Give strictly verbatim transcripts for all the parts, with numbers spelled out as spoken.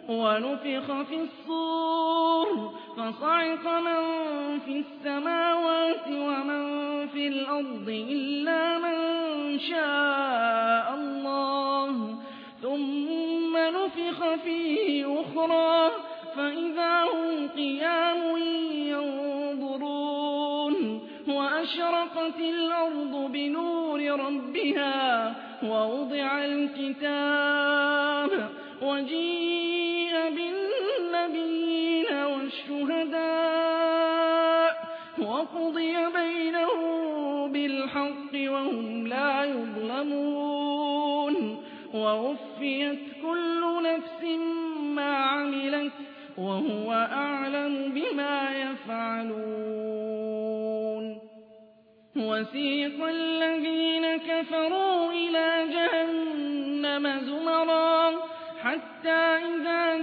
ونفخ في الصور فصعق من في السماوات ومن في الأرض إلا من شاء الله ثم نفخ فيه أخرى فإذا هم قيام ينظرون وأشرقت الأرض بنور ربها ووضع الكتاب وجيء بالنبيين والشهداء وقضي بينهم بالحق وهم لا يظلمون ووفيت كل نفس ما عملت وهو أعلم بما يفعلون وسيق الذين كفروا إلى جهنم زمرا حتى إذا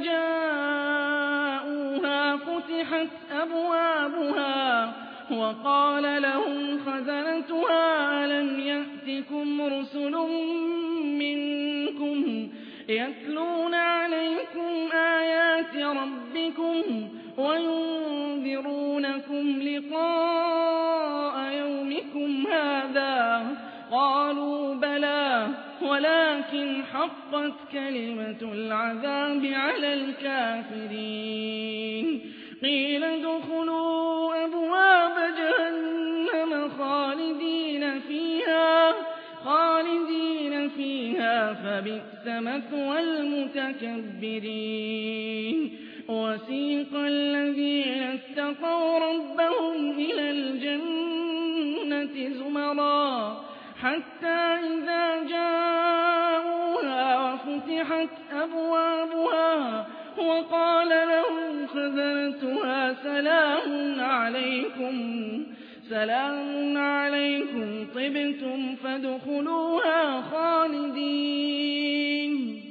جاءوها فتحت أبوابها وقال لهم خزنتها ألم يأتكم رسل منكم يتلون عليكم آيات ربكم وينذرونكم لقاء يومكم هذا قالوا بلى ولكن حقت كلمة العذاب على الكافرين قيل ادخلوا أبواب جهنم خالدين فيها خالدين فيها فبئس مثوى المتكبرين وسيق الذين اتقوا ربهم إلى الجنة زمرا حتى إذا جاءوها وفتحت أبوابها وقال لهم خزنتها سلام عليكم سلام عليكم طبتم فادخلوها خالدين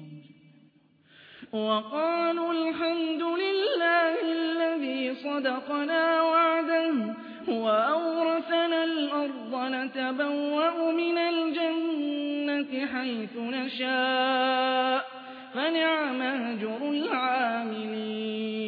وقالوا الحمد لله الذي صدقنا وعده وأورثنا الأرض نتبوأ من الجنة حيث نشاء فنعم أجر العاملين